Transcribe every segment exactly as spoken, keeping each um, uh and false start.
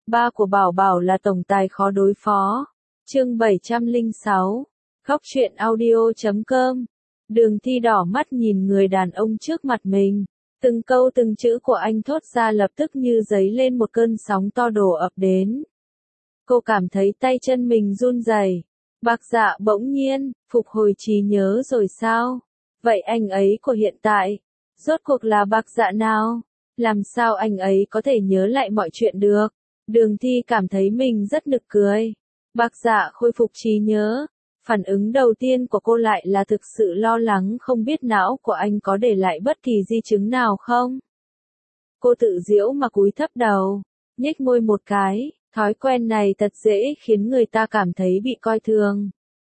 ba của Bảo Bảo là tổng tài khó đối phó. Chương bảy trăm lẻ sáu. Góc truyện audio chấm com. Đường Thi đỏ mắt nhìn người đàn ông trước mặt mình. Từng câu từng chữ của anh thốt ra lập tức như dấy lên một cơn sóng to đổ ập đến. Cô cảm thấy tay chân mình run rẩy. Bạc Dạ bỗng nhiên, phục hồi trí nhớ rồi sao? Vậy anh ấy của hiện tại, rốt cuộc là Bạc Dạ nào? Làm sao anh ấy có thể nhớ lại mọi chuyện được? Đường Thi cảm thấy mình rất nực cười. Bạc Dạ khôi phục trí nhớ. Phản ứng đầu tiên của cô lại là thực sự lo lắng không biết não của anh có để lại bất kỳ di chứng nào không. Cô tự giễu mà cúi thấp đầu, nhếch môi một cái, thói quen này thật dễ khiến người ta cảm thấy bị coi thường.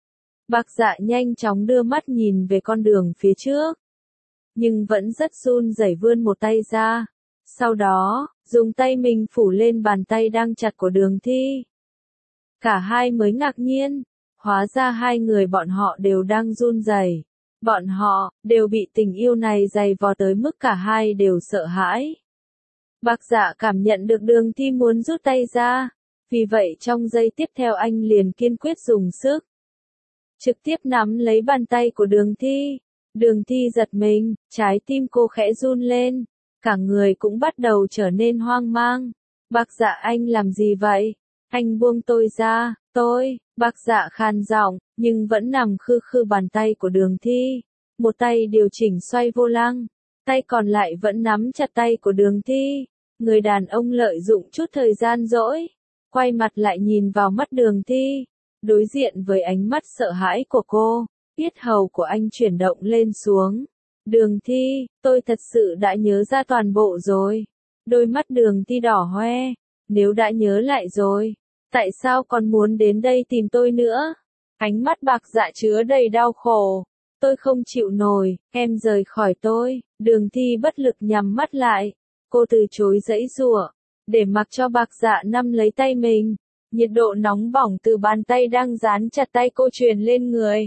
Bạc Dạ nhanh chóng đưa mắt nhìn về con đường phía trước, nhưng vẫn rất run rẩy vươn một tay ra. Sau đó, dùng tay mình phủ lên bàn tay đang chặt của Đường Thi. Cả hai mới ngạc nhiên, hóa ra hai người bọn họ đều đang run rẩy. Bọn họ đều bị tình yêu này dày vò tới mức cả hai đều sợ hãi. Bạc Dạ cảm nhận được Đường Thi muốn rút tay ra, vì vậy trong giây tiếp theo anh liền kiên quyết dùng sức, trực tiếp nắm lấy bàn tay của Đường Thi. Đường Thi giật mình, trái tim cô khẽ run lên, cả người cũng bắt đầu trở nên hoang mang. Bạc Dạ, anh làm gì vậy? Anh buông tôi ra, tôi, Bạc Dạ khàn giọng, nhưng vẫn nằm khư khư bàn tay của Đường Thi. Một tay điều chỉnh xoay vô lăng, tay còn lại vẫn nắm chặt tay của Đường Thi. Người đàn ông lợi dụng chút thời gian rỗi, quay mặt lại nhìn vào mắt Đường Thi. Đối diện với ánh mắt sợ hãi của cô, yết hầu của anh chuyển động lên xuống. Đường Thi, tôi thật sự đã nhớ ra toàn bộ rồi. Đôi mắt Đường Thi đỏ hoe. Nếu đã nhớ lại rồi, tại sao còn muốn đến đây tìm tôi nữa? Ánh mắt Bạc Dạ chứa đầy đau khổ. Tôi không chịu nổi, em rời khỏi tôi. Đường Thi bất lực nhắm mắt lại. Cô từ chối giãy giụa, để mặc cho Bạc Dạ nắm lấy tay mình. Nhiệt độ nóng bỏng từ bàn tay đang dán chặt tay cô truyền lên người.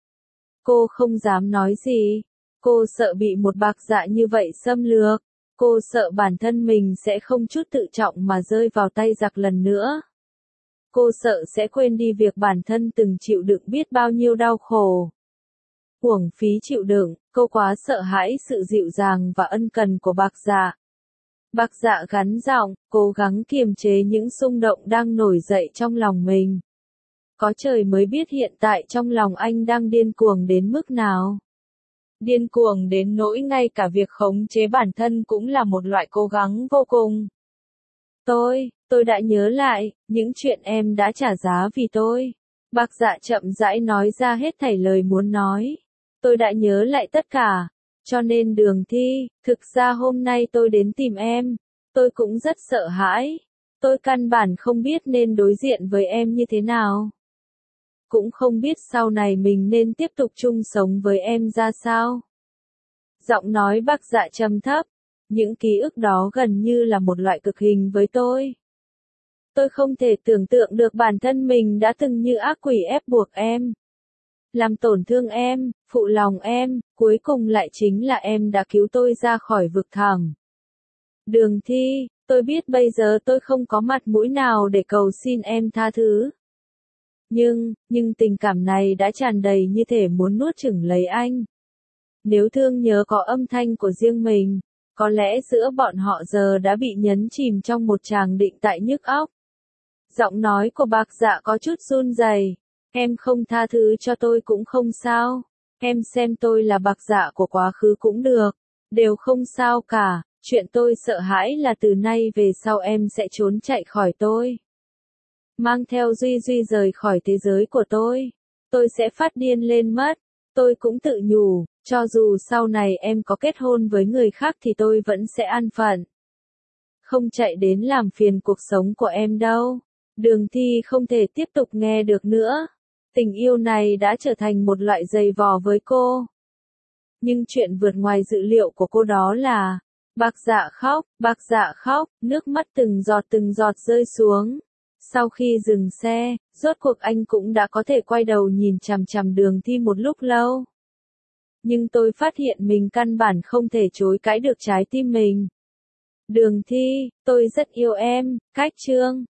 Cô không dám nói gì. Cô sợ bị một Bạc Dạ như vậy xâm lược. Cô sợ bản thân mình sẽ không chút tự trọng mà rơi vào tay giặc lần nữa. Cô sợ sẽ quên đi việc bản thân từng chịu đựng biết bao nhiêu đau khổ. Uổng phí chịu đựng, cô quá sợ hãi sự dịu dàng và ân cần của Bạc Dạ. Bạc Dạ gắn giọng, cố gắng kiềm chế những xung động đang nổi dậy trong lòng mình. Có trời mới biết hiện tại trong lòng anh đang điên cuồng đến mức nào. Điên cuồng đến nỗi ngay cả việc khống chế bản thân cũng là một loại cố gắng vô cùng. Tôi, tôi đã nhớ lại, những chuyện em đã trả giá vì tôi. Bạc Dạ chậm rãi nói ra hết thảy lời muốn nói. Tôi đã nhớ lại tất cả. Cho nên Đường Thi, thực ra hôm nay tôi đến tìm em. Tôi cũng rất sợ hãi. Tôi căn bản không biết nên đối diện với em như thế nào. Cũng không biết sau này mình nên tiếp tục chung sống với em ra sao. Giọng nói Bạc Dạ trầm thấp. Những ký ức đó gần như là một loại cực hình với tôi. Tôi không thể tưởng tượng được bản thân mình đã từng như ác quỷ ép buộc em. Làm tổn thương em, phụ lòng em, cuối cùng lại chính là em đã cứu tôi ra khỏi vực thẳm. Đường Thi, tôi biết bây giờ tôi không có mặt mũi nào để cầu xin em tha thứ. Nhưng, nhưng tình cảm này đã tràn đầy như thể muốn nuốt chửng lấy anh. Nếu thương nhớ có âm thanh của riêng mình, có lẽ giữa bọn họ giờ đã bị nhấn chìm trong một tràng định tại nhức óc. Giọng nói của Bạc Dạ có chút run rẩy. Em không tha thứ cho tôi cũng không sao. Em xem tôi là Bạc Dạ của quá khứ cũng được. Đều không sao cả. Chuyện tôi sợ hãi là từ nay về sau em sẽ trốn chạy khỏi tôi. Mang theo Duy Duy rời khỏi thế giới của tôi. Tôi sẽ phát điên lên mất. Tôi cũng tự nhủ, cho dù sau này em có kết hôn với người khác thì tôi vẫn sẽ an phận. Không chạy đến làm phiền cuộc sống của em đâu. Đường Thi không thể tiếp tục nghe được nữa. Tình yêu này đã trở thành một loại giày vò với cô. Nhưng chuyện vượt ngoài dự liệu của cô đó là, Bạc Dạ khóc, Bạc Dạ khóc, nước mắt từng giọt từng giọt rơi xuống. Sau khi dừng xe, rốt cuộc anh cũng đã có thể quay đầu nhìn chằm chằm Đường Thi một lúc lâu. Nhưng tôi phát hiện mình căn bản không thể chối cãi được trái tim mình. Đường Thi, tôi rất yêu em, cách chương.